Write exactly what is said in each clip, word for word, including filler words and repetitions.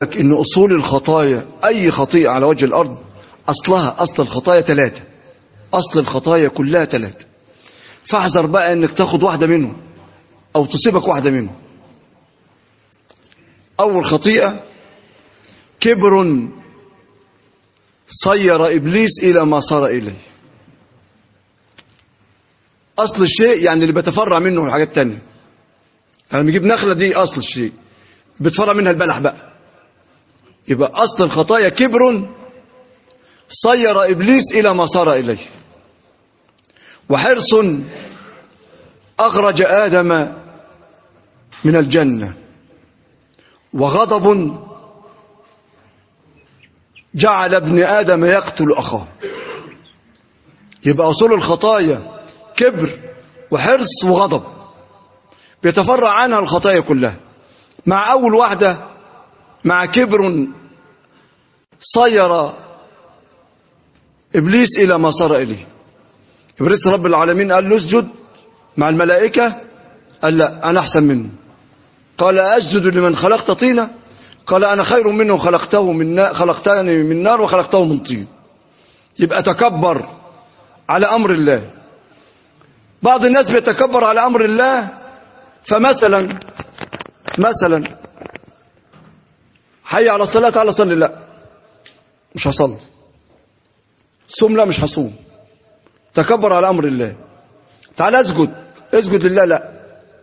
إن أصول الخطايا أي خطيئة على وجه الأرض أصلها أصل الخطايا ثلاثة. أصل الخطايا كلها ثلاثة. فاحذر بقى إنك تاخد واحدة منهم أو تصيبك واحدة منهم. أول خطيئة كبر صير إبليس إلى ما صار إليه. أصل الشيء يعني اللي بتفرع منه الحاجات التانية. يعني نجيب نخلة دي أصل الشيء بتفرع منها البلح بقى. يبقى أصل الخطايا كبر صير إبليس إلى ما صار إليه. وحرص أخرج آدم من الجنة. وغضب جعل ابن آدم يقتل أخاه. يبقى أصول الخطايا كبر وحرص وغضب بيتفرع عنها الخطايا كلها. مع أول واحدة مع كبر صير إبليس إلى ما صار إليه. إبليس رب العالمين قال له اسجد مع الملائكة، قال لا أنا أحسن منه. قال أسجد لمن خلقت طينة، قال أنا خير منه خلقته من نار خلقتني من نار وخلقته من طين. يبقى تكبر على أمر الله. بعض الناس بيتكبر على أمر الله، فمثلا مثلا حي على الصلاة تعالى صلي، لا مش هصلي. صوم، لا مش هصوم. تكبر على أمر الله. تعال اسجد، اسجد لله، لا.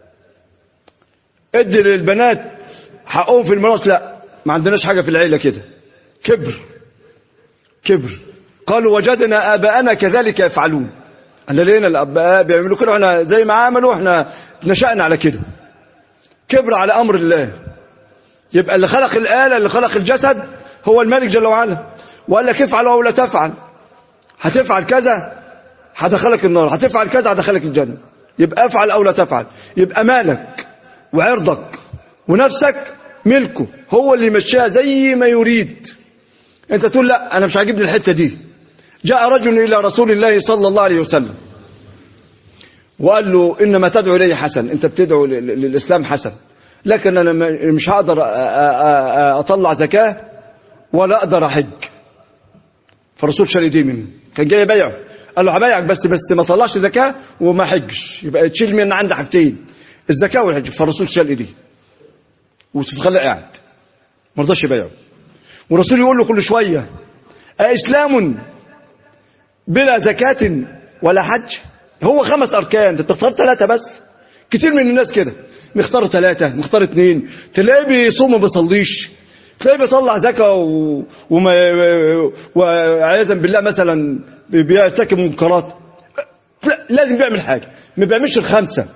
ادي للبنات حقهم في الميراث، لا ما عندناش حاجة في العيلة كده. كبر كبر. قالوا وجدنا آباءنا كذلك يفعلون. أنا لقينا الآباء بيعملوا كده واحنا زي ما عملوا احنا نشأنا على كده. كبر على أمر الله. يبقى اللي خلق الآلة اللي خلق الجسد هو الملك جل وعلا، وقال لك افعل أو لا تفعل. هتفعل كذا هدخلك النار، هتفعل كذا هدخلك الجنة. يبقى افعل أو لا تفعل. يبقى مالك وعرضك ونفسك ملكه، هو اللي يمشيها زي ما يريد. انت تقول لا انا مش عاجبني الحتة دي. جاء رجل إلى رسول الله صلى الله عليه وسلم وقال له إنما تدعو إليه حسن، انت بتدعو للإسلام حسن، لكن أنا مش هقدر أطلع زكاة ولا أقدر أحج. فالرسول شال ايديه منه، كان جاي يبيعه، قال له هبيعك بس بس ما طلعش زكاة وما حجش، يبقى تشيل من عندي حاجتين الزكاة والحج. فالرسول شال ايديه وخلى قاعد ما رضاش يبيعه. والرسول يقول له كل شوية أإسلام بلا زكاة ولا حج؟ هو خمس أركان، انت بتختار ثلاثة بس. كتير من الناس كده مختار ثلاثة مختار اثنين، تلاقيه بيصوم وما بيصليش، تلاقيه بيطلع زكاة و... وما وعياذا بالله مثلا بيرتكب منكرات. لا لازم بيعمل حاجة، ما بيعملش الخمسة.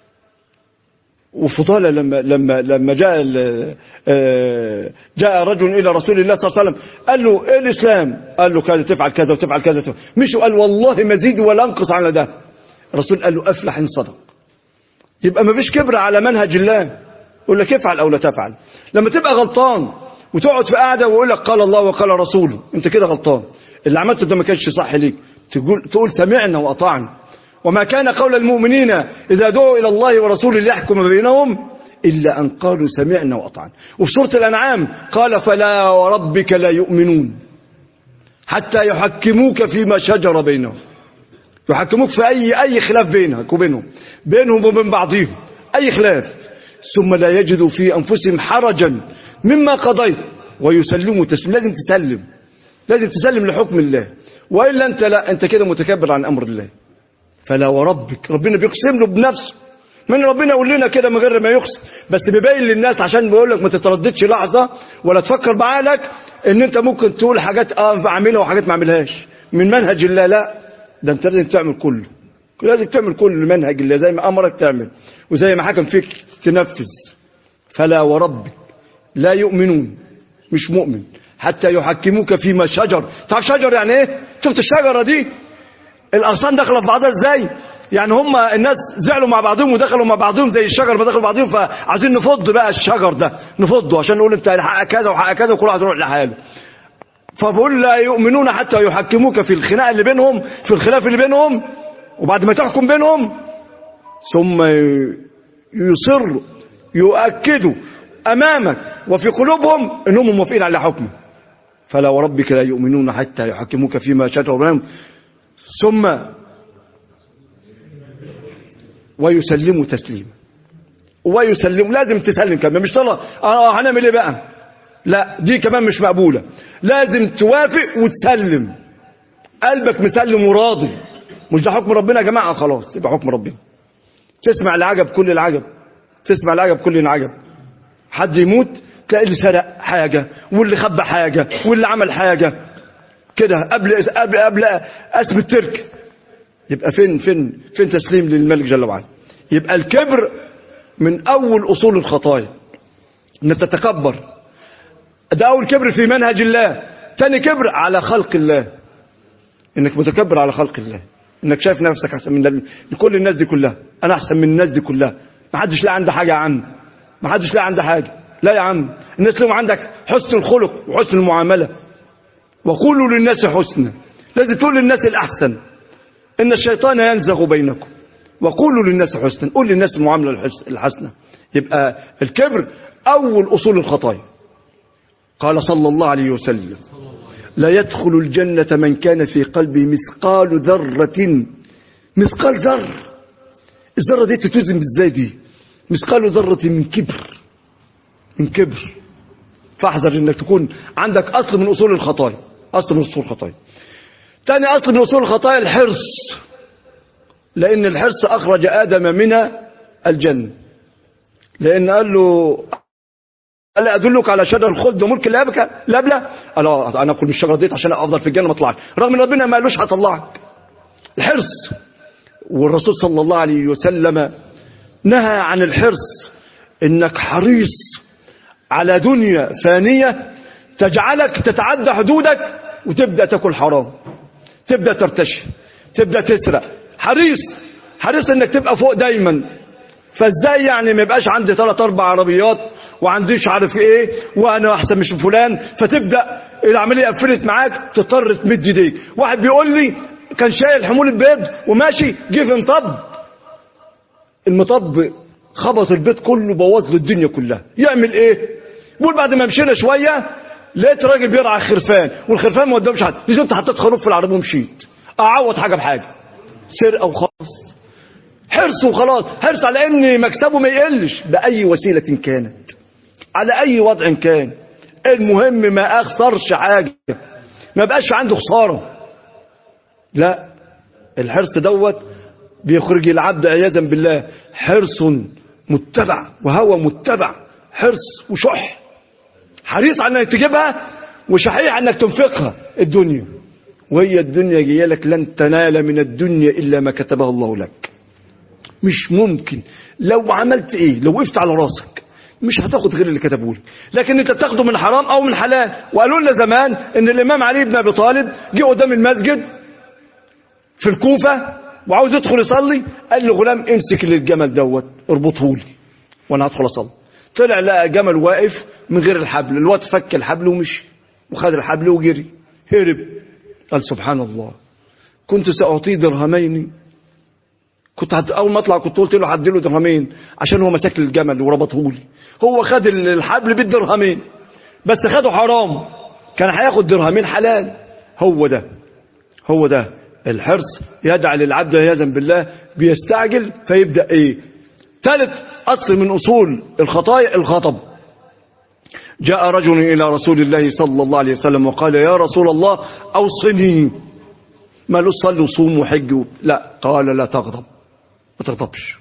وفضالة لما لما لما جاء جاء رجل إلى رسول الله صلى الله عليه وسلم قال له ايه الإسلام؟ قال له كذا تفعل كذا وتفعل كذا تفعل. مش قال والله مزيد ولا انقص على ده. الرسول قال له أفلح إن صدق. يبقى ما فيش كبر على منهج الله. يقول لك افعل أو لا تفعل. لما تبقى غلطان وتقعد في قاعدة ويقول لك قال الله وقال رسوله، انت كده غلطان. اللي عملته ده ما كانش صح ليك. تقول تقول سمعنا وأطعنا. وما كان قول المؤمنين إذا دعوا إلى الله ورسوله ليحكم بينهم إلا أن قالوا سمعنا وأطعنا. وفي سورة الأنعام قال فلا وربك لا يؤمنون حتى يحكموك فيما شجر بينهم. يحكموك في أي أي خلاف بينك وبينهم، بينهم وبين بعضهم أي خلاف، ثم لا يجدوا في أنفسهم حرجا مما قضيت ويسلموا تسليم. لازم تسلم، لازم تسلم لحكم الله، وإلا أنت لا أنت كده متكبر عن أمر الله. فلا وربك، ربنا بيقسم له بنفسه. من ربنا يقول لنا كده من غير ما يقسم، بس بيبين للناس عشان بيقول لك ما تترددش لحظة ولا تفكر بعقلك ان انت ممكن تقول حاجات اه بعملها وحاجات ما اعملهاش من منهج الله. لا، ده انت لازم تعمل كله، لازم تعمل كل منهج الله زي ما امرك تعمل وزي ما حكم فيك تنفذ. فلا وربك لا يؤمنون، مش مؤمن حتى يحكموك فيما شجر. تعرف شجر يعني ايه؟ شفت الشجرة دي الأغصان دخلوا في بعضها ازاي؟ يعني هم الناس زعلوا مع بعضهم ودخلوا مع بعضهم زي الشجر ما دخلوا بعضهم، فعايزين نفض بقى الشجر ده، نفضه عشان نقول انت حق كذا وحق كذا وكل واحد يروح لحاله. فبقول لا يؤمنون حتى يحكموك في الخناق اللي بينهم، في الخلاف اللي بينهم، وبعد ما تحكم بينهم ثم يصر يؤكدوا أمامك وفي قلوبهم إنهم موافقين على حكمه. فلا وربك لا يؤمنون حتى يحكموك فيما شجر بينهم ثم ويسلموا تسليما. ويسلموا لازم تسلم كمان، مش طلع اه هنعمل ايه بقى؟ لا دي كمان مش مقبولة، لازم توافق وتسلم، قلبك مسلم وراضي. مش ده حكم ربنا يا جماعة؟ خلاص يبقى حكم ربنا. تسمع العجب كل العجب، تسمع العجب كل العجب. حد يموت تلاقي اللي سرق حاجة واللي خبى حاجة واللي عمل حاجة كده قبل قبل قبل اسم الترك. يبقى فين فين فين تسليم للملك جل وعلا؟ يبقى الكبر من اول اصول الخطايا، انك تتكبر. ده اول كبر في منهج الله. تاني كبر على خلق الله، انك متكبر على خلق الله، انك شايف نفسك احسن من كل الناس دي كلها. انا احسن من الناس دي كلها، ما حدش لا عنده حاجه يا عم، ما حدش لا عنده حاجه. لا يا عم، الناس لهم عندك حسن الخلق وحسن المعامله. وقولوا للناس حسنا، لازم تقول للناس الاحسن. ان الشيطان ينزغ بينكم وقولوا للناس حسنا، قول للناس المعامله الحسنه. يبقى الكبر اول اصول الخطايا. قال صلى الله عليه وسلم: لا يدخل الجنة من كان في قلبه مثقال ذرة. مثقال ذرة، الذرة دي تتوزن ازاي دي؟ مثقال ذرة من كبر، من كبر. فاحذر انك تكون عندك اصل من اصول الخطايا، اصل من اصول الخطايا. تاني اصل من اصول الخطايا الحرص، لان الحرص اخرج ادم من الجنة. لان قال له: ألا أدلك على شجر الخلد وملك لا يبلى؟ لا يبلى. ألا أنا أكل من الشجرة ديت عشان أفضل في الجنة ما أطلعش، رغم إن ربنا ما قالوش هطلعك. الحرص. والرسول صلى الله عليه وسلم نهى عن الحرص، إنك حريص على دنيا فانية تجعلك تتعدى حدودك وتبدأ تاكل حرام، تبدأ ترتشي، تبدأ تسرق. حريص حريص إنك تبقى فوق دايما. فازاي يعني ما يبقاش عندي ثلاث اربع عربيات وعنديش عارف ايه وانا احسن مش فلان، فتبدا العمليه قفلت معاك تضطر تمد ايديك. واحد بيقول لي كان شايل حموله بيض وماشي، جه في مطب، المطب خبط البيت كله، بوظ له الدنيا كلها. يعمل ايه؟ بيقول بعد ما مشينا شويه لقيت راجل بيرعى خرفان والخرفان ما قدامش حد، نزلت حطيت خروف في العربيه ومشيت اعوض حاجه بحاجه. سرقه وخلاص، حرص وخلاص. حرص على ان مكسبه ما يقلش باي وسيله كانت، على اي وضع كان. المهم ما اخسرش حاجه، ما بقاش عنده خساره. لا، الحرص دوت بيخرج العبد عياذا بالله حرص متبع وهوى متبع. حرص وشح، حريص على انك تجيبها وشحيح انك تنفقها الدنيا. وهي الدنيا جايه لك، لن تنال من الدنيا الا ما كتبه الله لك. مش ممكن لو عملت ايه، لو وقفت على راسك مش هتاخد غير اللي كتبه لك، لكن انت بتاخده من حرام او من حلال. وقالوا لنا زمان ان الامام علي بن ابي طالب جه قدام المسجد في الكوفه وعاوز يدخل يصلي، قال له: غلام امسك للجمل دوت اربطه لي وانا هدخل اصلي. طلع لقى جمل واقف من غير الحبل، الواد فك الحبل ومشي وخد الحبل وجري هرب. قال: سبحان الله، كنت ساعطيه درهمين. كنت هت... اول ما اطلع كنت قلت له هدي له درهمين عشان هو مسك الجمل وربطه لي. هو خد الحبل بالدرهمين بس خده حرام، كان هياخد درهمين حلال. هو ده هو ده الحرص يجعل العبد عياذا بالله بيستعجل فيبدا ايه. ثالث اصل من اصول الخطايا الغضب. جاء رجل الى رسول الله صلى الله عليه وسلم وقال: يا رسول الله اوصني. ما له صلي وصوم وحج و... لا، قال: لا تغضب، ما تغضبش.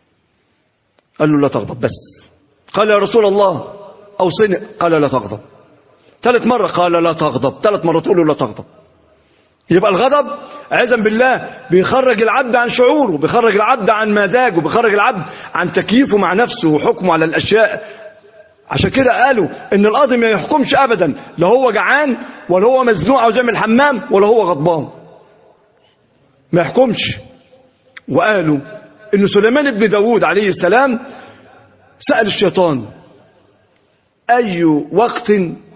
قال له: لا تغضب بس. قال: يا رسول الله اوصني. قال: لا تغضب. ثالث مرة قال: لا تغضب. ثلاث مرات تقول له لا تغضب. يبقى الغضب عياذا بالله بيخرج العبد عن شعوره، بيخرج العبد عن مزاجه، بيخرج العبد عن تكييفه مع نفسه وحكمه على الاشياء. عشان كده قالوا ان القاضي ما يحكمش ابدا، لا هو جعان ولا هو مزنوق او يعمل حمام ولا هو غضبان، ما يحكمش. وقالوا ان سليمان بن داود عليه السلام سأل الشيطان: اي وقت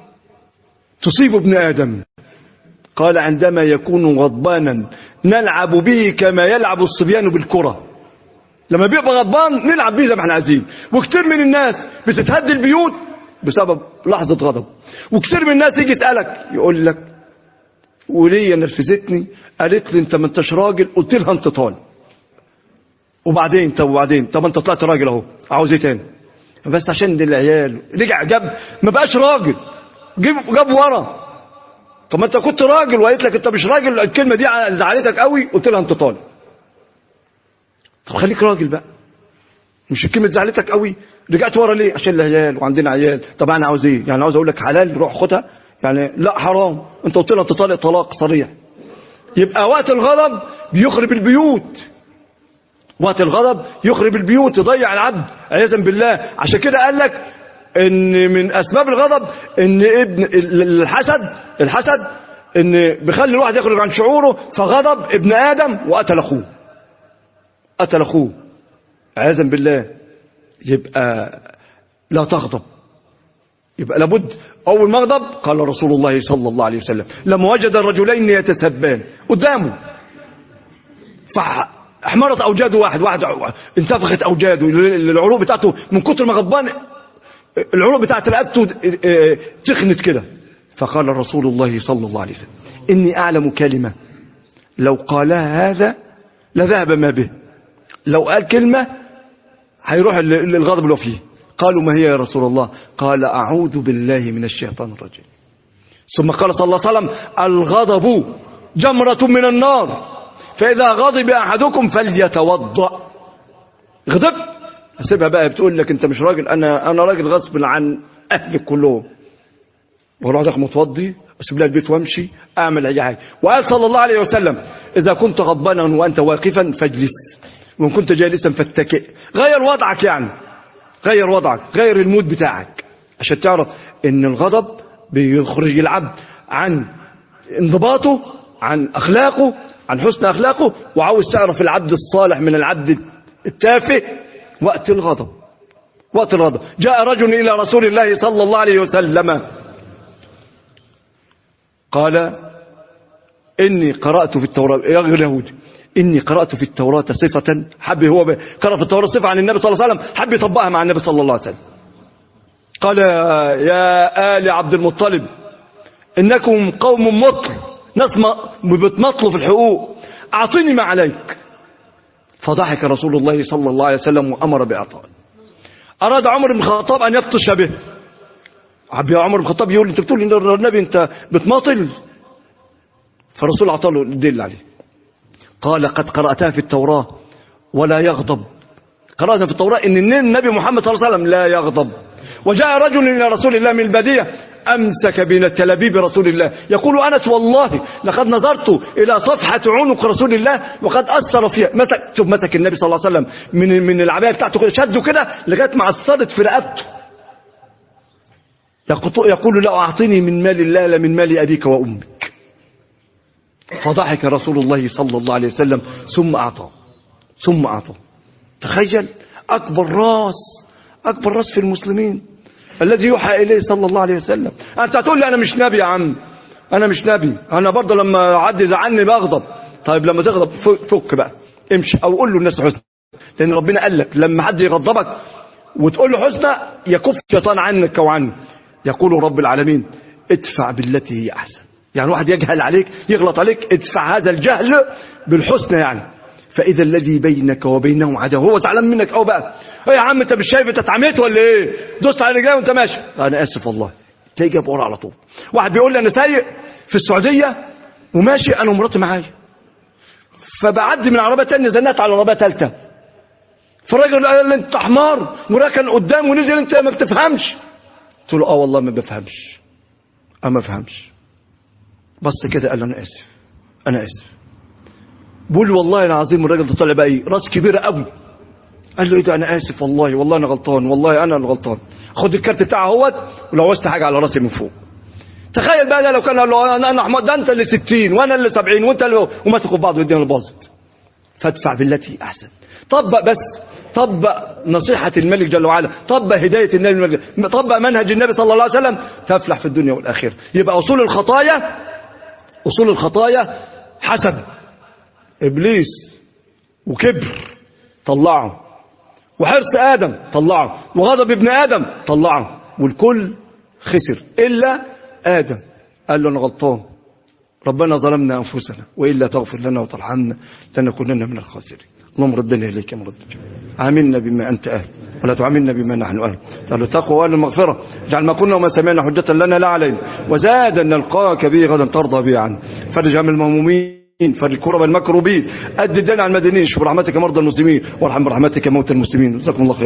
تصيب ابن ادم؟ قال: عندما يكون غضبانا نلعب به كما يلعب الصبيان بالكرة. لما بيبقى غضبان نلعب بيه زي ما احنا عايزين. وكتير من الناس بتتهد البيوت بسبب لحظة غضب. وكتير من الناس يجي يسألك يقول لك وليا نرفزتني قالت لي انت ما انتش راجل، قلت لها انت طالب. وبعدين طب وبعدين طب انت طلعت راجل اهو، عاوز ايه تاني؟ بس عشان دي العيال رجع جاب ما بقاش راجل، جاب جاب ورا. طب ما انت كنت راجل وقالت لك انت مش راجل، الكلمه دي زعلتك قوي، قلت لها انت طالب. طب خليك راجل بقى، مش الكلمه زعلتك قوي رجعت ورا ليه؟ عشان العيال وعندنا عيال. طب انا عاوز ايه يعني؟ عاوز اقول لك حلال روح خدها يعني؟ لا حرام. انت قلت لها انت طالق طلاق صريح. يبقى وقت الغضب بيخرب البيوت، وقت الغضب يخرب البيوت، يضيع العبد عياذا بالله. عشان كده قال لك ان من اسباب الغضب ان ابن الحسد الحسد ان بيخلي الواحد يخرج عن شعوره. فغضب ابن ادم وقتل اخوه، قتل اخوه عياذا بالله. يبقى لا تغضب. يبقى لابد اول ما غضب قال رسول الله صلى الله عليه وسلم لما وجد الرجلين يتسبان قدامه فاحمرت اوجاده، واحد واحد انتفخت اوجاده، العروق بتاعته من كتر ما غضبان العروق بتاعت رقبته تخنت كده. فقال رسول الله صلى الله عليه وسلم اني اعلم كلمه لو قالها هذا لذهب ما به. لو قال كلمه هيروح الغضب اللي فيه. قالوا ما هي يا رسول الله؟ قال اعوذ بالله من الشيطان الرجيم. ثم قال صلى الله عليه وسلم الغضب جمره من النار فاذا غضب احدكم فليتوضا. غضب سيبها بقى، بتقول لك انت مش راجل، انا انا راجل غصب عن اهلك كلهم، واروح داخل متوضي اسيب لها البيت وامشي اعمل اي حاجه. وقال صلى الله عليه وسلم اذا كنت غضبانا وانت واقفا فاجلس، وان كنت جالسا فاتكئ. غير وضعك يعني، غير وضعك، غير المود بتاعك، عشان تعرف ان الغضب بيخرج العبد عن انضباطه، عن اخلاقه، عن حسن اخلاقه. وعاوز تعرف العبد الصالح من العبد التافه وقت الغضب. وقت الغضب جاء رجل إلى رسول الله صلى الله عليه وسلم قال إني قرأت في التوراة، يا اليهودي إني قرأت في التوراة صفة، حب هو قرأ في التوراة صفة عن النبي صلى الله عليه وسلم، حب يطبقها مع النبي صلى الله عليه وسلم. قال يا آل عبد المطلب إنكم قوم مطل، ناس بتمطلوا في الحقوق، أعطيني ما عليك. فضحك رسول الله صلى الله عليه وسلم وأمر بإعطائه. أراد عمر بن الخطاب أن يبطش به. يا عمر بن الخطاب يقول انت بتقول للنبي انت بتماطل؟ فالرسول أعطاه له الدليل عليه. قال قد قرأتها في التوراة ولا يغضب. قرأتها في التوراة ان النبي محمد صلى الله عليه وسلم لا يغضب. وجاء رجل إلى رسول الله من البادية أمسك بين تلابيب رسول الله يقول أنس والله لقد نظرت إلى صفحة عنق رسول الله وقد أثر فيها. مسك شوف مسك النبي صلى الله عليه وسلم من من العباية بتاعته كده، شده كده لغاية ما عصرت في رقبته. يقول لا أعطني من مال الله لا من مال أبيك وأمك. فضحك رسول الله صلى الله عليه وسلم ثم أعطاه ثم أعطاه. تخيل أكبر راس أكبر راس في المسلمين الذي يوحى إليه صلى الله عليه وسلم. أنت هتقول لي أنا مش نبي يا عم، أنا مش نبي، أنا برضه لما عدي زعلني بغضب. طيب لما تغضب فك بقى امشي أو قول له الناس حسنى، لأن ربنا قال لك لما حد يغضبك وتقول له حسنى يكف الشيطان عنك وعنه. يقول رب العالمين ادفع بالتي هي أحسن. يعني واحد يجهل عليك يغلط عليك، ادفع هذا الجهل بالحسنى. يعني فإذا الذي بينك وبينه عداوة، هو زعلان منك أو بقى ايه يا عم انت مش شايف انت اتعميت ولا ايه؟ دوست على رجلي وانت ماشي. انا اسف والله، تلاقي جاب ورا على طول. واحد بيقول لي انا سايق في السعوديه وماشي انا ومراتي معايا، فبعدي من عربيه ثانيه زنقت على عربيه ثالثه، فالراجل قال لي انت حمار وراكن قدام ونزل انت ما بتفهمش. قلت له اه والله ما بفهمش، اه ما بفهمش. بص كده قال له انا اسف انا اسف. بقول والله العظيم الراجل ده طالع بقى ايه راس كبيره قوي. قال له ايه ده انا اسف والله والله انا غلطان والله انا اللي غلطان. خد الكارت بتاعه اهوت ولو عوزت حاجه على راسي من فوق. تخيل بقى ده لو كان قال له انا انا احمد ده انت اللي ستين وانا اللي سبعين وانت اللي ومسكوا بعض والدنيا باظت. فادفع بالتي احسن. طبق بس طبق نصيحه الملك جل وعلا، طبق هدايه النبي، طبق منهج النبي صلى الله عليه وسلم، تفلح في الدنيا والاخره. يبقى اصول الخطايا اصول الخطايا حسد ابليس وكبر طلعه وحرص آدم طلعه، وغضب ابن آدم طلعه، والكل خسر إلا آدم. قال له أنا غلطان، ربنا ظلمنا أنفسنا وإلا تغفر لنا وترحمنا لنكونن من الخاسرين. اللهم ردنا إليك مردا عاملنا بما أنت أهل ولا تعاملنا بما نحن أهل. قالوا تقوى وأهل المغفرة، اجعل ما كنا وما سمعنا حجة لنا لا علينا، وزادا نلقاك به غدا ترضى به عنا. فرج هم المهمومين، فرج كرب المكروبين، أد الدين على المدينين، شوف برحمتك مرضى المسلمين وارحم برحمتك موتى المسلمين. جزاكم الله خير.